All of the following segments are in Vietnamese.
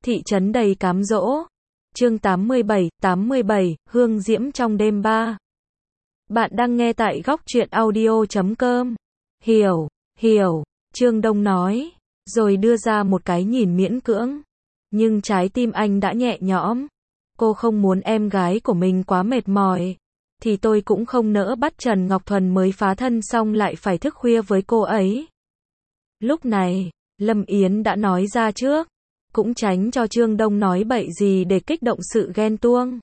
Thị trấn đầy cám dỗ. Chương 87, Hương diễm trong đêm 3. Bạn đang nghe tại góc truyện audio.com. Hiểu, Trương Đông nói, rồi đưa ra một cái nhìn miễn cưỡng. Nhưng trái tim anh đã nhẹ nhõm. Cô không muốn em gái của mình quá mệt mỏi. Thì tôi cũng không nỡ bắt Trần Ngọc Thuần mới phá thân xong lại phải thức khuya với cô ấy. Lúc này, Lâm Yến đã nói ra trước. Cũng tránh cho Trương Đông nói bậy gì để kích động sự ghen tuông.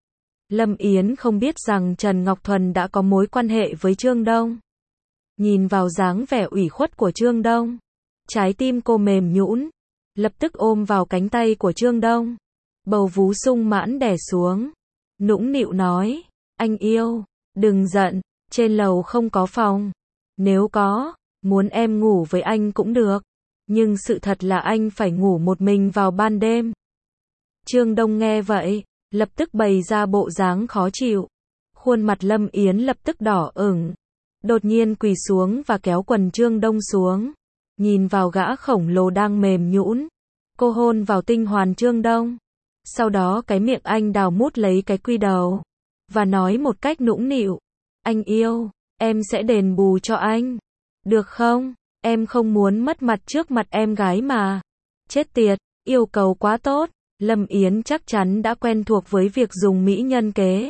Lâm Yến không biết rằng Trần Ngọc Thuần đã có mối quan hệ với Trương Đông. Nhìn vào dáng vẻ ủy khuất của Trương Đông, trái tim cô mềm nhũn, lập tức ôm vào cánh tay của Trương Đông. Bầu vú sung mãn đè xuống, nũng nịu nói, anh yêu, đừng giận, trên lầu không có phòng. Nếu có, muốn em ngủ với anh cũng được. Nhưng sự thật là anh phải ngủ một mình vào ban đêm. Trương Đông nghe vậy, lập tức bày ra bộ dáng khó chịu. Khuôn mặt Lâm Yến lập tức đỏ ửng. Đột nhiên quỳ xuống và kéo quần Trương Đông xuống. Nhìn vào gã khổng lồ đang mềm nhũn. Cô hôn vào tinh hoàn Trương Đông. Sau đó cái miệng anh đào mút lấy cái quy đầu. Và nói một cách nũng nịu. Anh yêu, em sẽ đền bù cho anh. Được không? Em không muốn mất mặt trước mặt em gái mà. Chết tiệt, yêu cầu quá tốt. Lâm Yến chắc chắn đã quen thuộc với việc dùng mỹ nhân kế.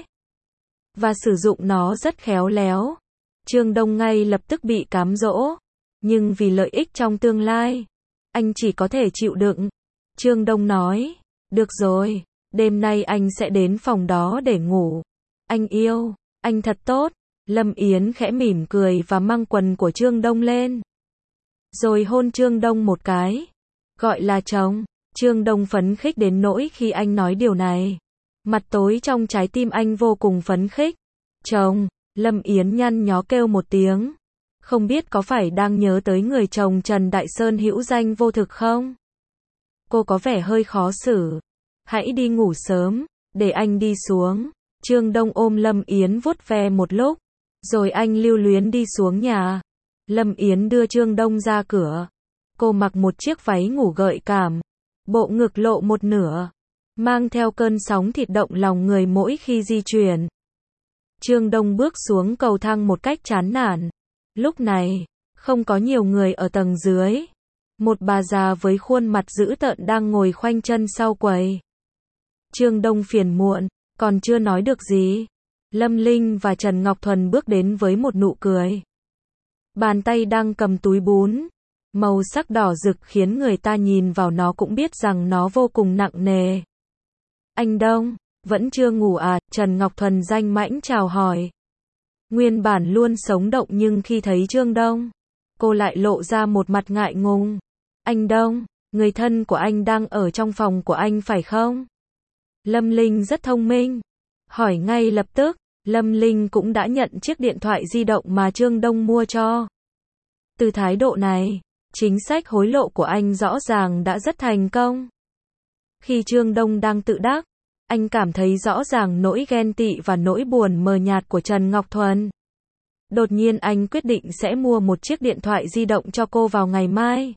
Và sử dụng nó rất khéo léo. Trương Đông ngay lập tức bị cám dỗ. Nhưng vì lợi ích trong tương lai, anh chỉ có thể chịu đựng. Trương Đông nói, được rồi, đêm nay anh sẽ đến phòng đó để ngủ. Anh yêu, anh thật tốt. Lâm Yến khẽ mỉm cười và mang quần của Trương Đông lên. Rồi hôn Trương Đông một cái. Gọi là chồng. Trương Đông phấn khích đến nỗi khi anh nói điều này. Mặt tối trong trái tim anh vô cùng phấn khích. Chồng, Lâm Yến nhăn nhó kêu một tiếng. Không biết có phải đang nhớ tới người chồng Trần Đại Sơn hữu danh vô thực không? Cô có vẻ hơi khó xử. Hãy đi ngủ sớm, để anh đi xuống. Trương Đông ôm Lâm Yến vuốt ve một lúc. Rồi anh lưu luyến đi xuống nhà. Lâm Yến đưa Trương Đông ra cửa. Cô mặc một chiếc váy ngủ gợi cảm. Bộ ngực lộ một nửa. Mang theo cơn sóng thịt động lòng người mỗi khi di chuyển. Trương Đông bước xuống cầu thang một cách chán nản. Lúc này, không có nhiều người ở tầng dưới. Một bà già với khuôn mặt dữ tợn đang ngồi khoanh chân sau quầy. Trương Đông phiền muộn, còn chưa nói được gì. Lâm Linh và Trần Ngọc Thuần bước đến với một nụ cười. Bàn tay đang cầm túi bún. Màu sắc đỏ rực khiến người ta nhìn vào nó cũng biết rằng nó vô cùng nặng nề. Anh Đông, vẫn chưa ngủ à? Trần Ngọc Thuần danh mãnh chào hỏi. Nguyên bản luôn sống động nhưng khi thấy Trương Đông, cô lại lộ ra một mặt ngại ngùng. Anh Đông, người thân của anh đang ở trong phòng của anh phải không? Lâm Linh rất thông minh. Hỏi ngay lập tức, Lâm Linh cũng đã nhận chiếc điện thoại di động mà Trương Đông mua cho. Từ thái độ này, chính sách hối lộ của anh rõ ràng đã rất thành công. Khi Trương Đông đang tự đắc, anh cảm thấy rõ ràng nỗi ghen tị và nỗi buồn mờ nhạt của Trần Ngọc Thuần. Đột nhiên anh quyết định sẽ mua một chiếc điện thoại di động cho cô vào ngày mai.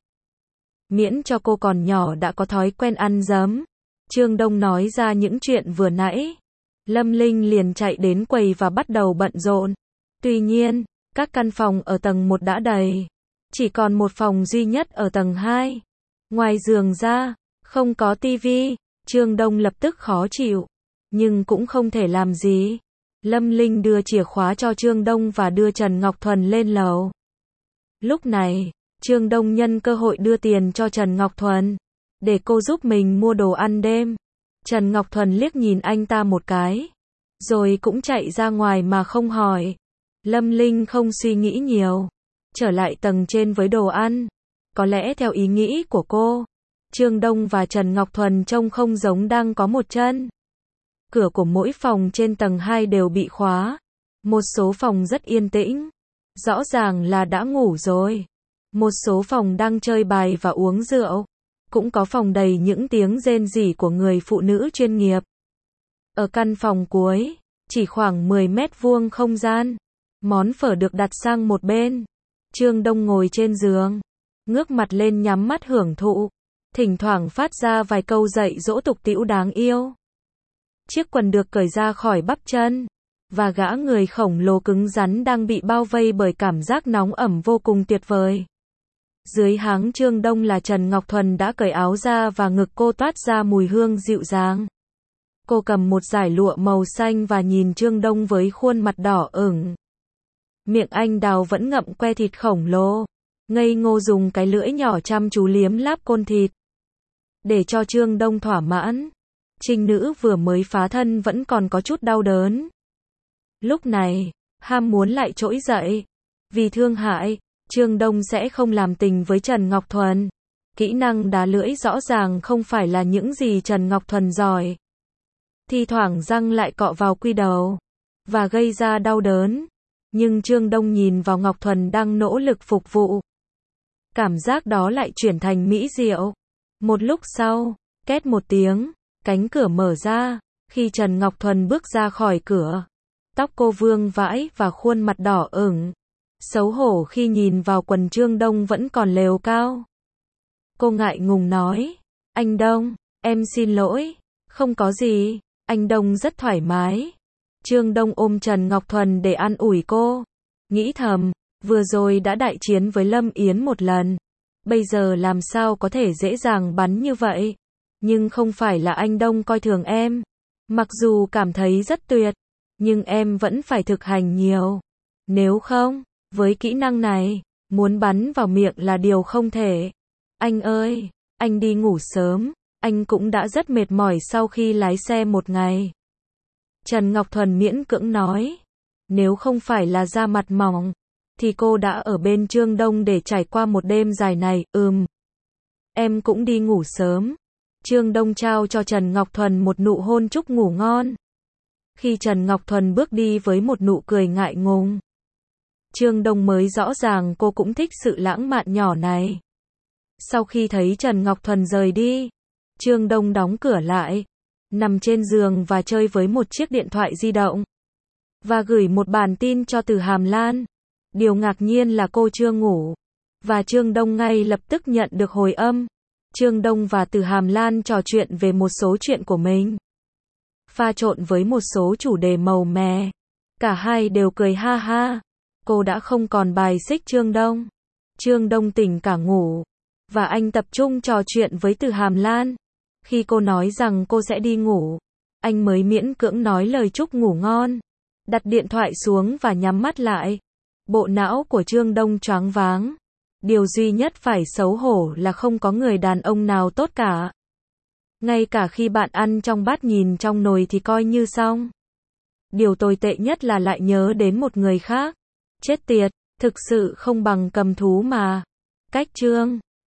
Miễn cho cô còn nhỏ đã có thói quen ăn dấm. Trương Đông nói ra những chuyện vừa nãy. Lâm Linh liền chạy đến quầy và bắt đầu bận rộn. Tuy nhiên, các căn phòng ở tầng 1 đã đầy. Chỉ còn một phòng duy nhất ở tầng 2. Ngoài giường ra, không có tivi. Trương Đông lập tức khó chịu. Nhưng cũng không thể làm gì. Lâm Linh đưa chìa khóa cho Trương Đông và đưa Trần Ngọc Thuần lên lầu. Lúc này, Trương Đông nhân cơ hội đưa tiền cho Trần Ngọc Thuần. Để cô giúp mình mua đồ ăn đêm. Trần Ngọc Thuần liếc nhìn anh ta một cái. Rồi cũng chạy ra ngoài mà không hỏi. Lâm Linh không suy nghĩ nhiều. Trở lại tầng trên với đồ ăn. Có lẽ theo ý nghĩ của cô, Trương Đông và Trần Ngọc Thuần trông không giống đang có một chân. Cửa của mỗi phòng trên tầng 2 đều bị khóa. Một số phòng rất yên tĩnh. Rõ ràng là đã ngủ rồi. Một số phòng đang chơi bài và uống rượu. Cũng có phòng đầy những tiếng rên rỉ của người phụ nữ chuyên nghiệp. Ở căn phòng cuối, chỉ khoảng 10 mét vuông không gian. Món phở được đặt sang một bên. Trương Đông ngồi trên giường, ngước mặt lên nhắm mắt hưởng thụ. thỉnh thoảng phát ra vài câu dạy dỗ tục tĩu đáng yêu. Chiếc quần được cởi ra khỏi bắp chân, và gã người khổng lồ cứng rắn đang bị bao vây bởi cảm giác nóng ẩm vô cùng tuyệt vời. Dưới háng Trương Đông là Trần Ngọc Thuần đã cởi áo ra và ngực cô toát ra mùi hương dịu dàng. Cô cầm một dải lụa màu xanh và nhìn Trương Đông với khuôn mặt đỏ ửng. Miệng anh đào vẫn ngậm que thịt khổng lồ, ngây ngô dùng cái lưỡi nhỏ chăm chú liếm láp côn thịt. Để cho Trương Đông thỏa mãn, trinh nữ vừa mới phá thân vẫn còn có chút đau đớn. Lúc này, ham muốn lại trỗi dậy. Vì thương hại, Trương Đông sẽ không làm tình với Trần Ngọc Thuần. Kỹ năng đá lưỡi rõ ràng không phải là những gì Trần Ngọc Thuần giỏi. Thi thoảng răng lại cọ vào quy đầu, và gây ra đau đớn. Nhưng Trương Đông nhìn vào Ngọc Thuần đang nỗ lực phục vụ. Cảm giác đó lại chuyển thành mỹ diệu. Một lúc sau, két một tiếng, cánh cửa mở ra. Khi Trần Ngọc Thuần bước ra khỏi cửa, tóc cô vương vãi và khuôn mặt đỏ ửng. Xấu hổ khi nhìn vào quần Trương Đông vẫn còn lều cao. Cô ngại ngùng nói, anh Đông, em xin lỗi, không có gì, anh Đông rất thoải mái. Trương Đông ôm Trần Ngọc Thuần để an ủi cô. Nghĩ thầm, vừa rồi đã đại chiến với Lâm Yến một lần. Bây giờ làm sao có thể dễ dàng bắn như vậy. Nhưng không phải là anh Đông coi thường em. Mặc dù cảm thấy rất tuyệt, nhưng em vẫn phải thực hành nhiều. Nếu không, với kỹ năng này, muốn bắn vào miệng là điều không thể. Anh ơi, anh đi ngủ sớm, anh cũng đã rất mệt mỏi sau khi lái xe một ngày. Trần Ngọc Thuần miễn cưỡng nói, nếu không phải là da mặt mỏng, thì cô đã ở bên Trương Đông để trải qua một đêm dài này, Em cũng đi ngủ sớm. Trương Đông trao cho Trần Ngọc Thuần một nụ hôn chúc ngủ ngon. Khi Trần Ngọc Thuần bước đi với một nụ cười ngại ngùng, Trương Đông mới rõ ràng cô cũng thích sự lãng mạn nhỏ này. Sau khi thấy Trần Ngọc Thuần rời đi, Trương Đông đóng cửa lại, nằm trên giường và chơi với một chiếc điện thoại di động, và gửi một bản tin cho Từ Hàm Lan. Điều ngạc nhiên là cô chưa ngủ, và Trương Đông ngay lập tức nhận được hồi âm. Trương Đông và Từ Hàm Lan trò chuyện về một số chuyện của mình, pha trộn với một số chủ đề màu mè. Cả hai đều cười ha ha. Cô đã không còn bài xích Trương Đông. Trương Đông tỉnh cả ngủ, và anh tập trung trò chuyện với Từ Hàm Lan. Khi cô nói rằng cô sẽ đi ngủ, anh mới miễn cưỡng nói lời chúc ngủ ngon, đặt điện thoại xuống và nhắm mắt lại. Bộ não của Trương Đông choáng váng. Điều duy nhất phải xấu hổ là không có người đàn ông nào tốt cả. Ngay cả khi bạn ăn trong bát nhìn trong nồi thì coi như xong. Điều tồi tệ nhất là lại nhớ đến một người khác. Chết tiệt, thực sự không bằng cầm thú mà. Cách chương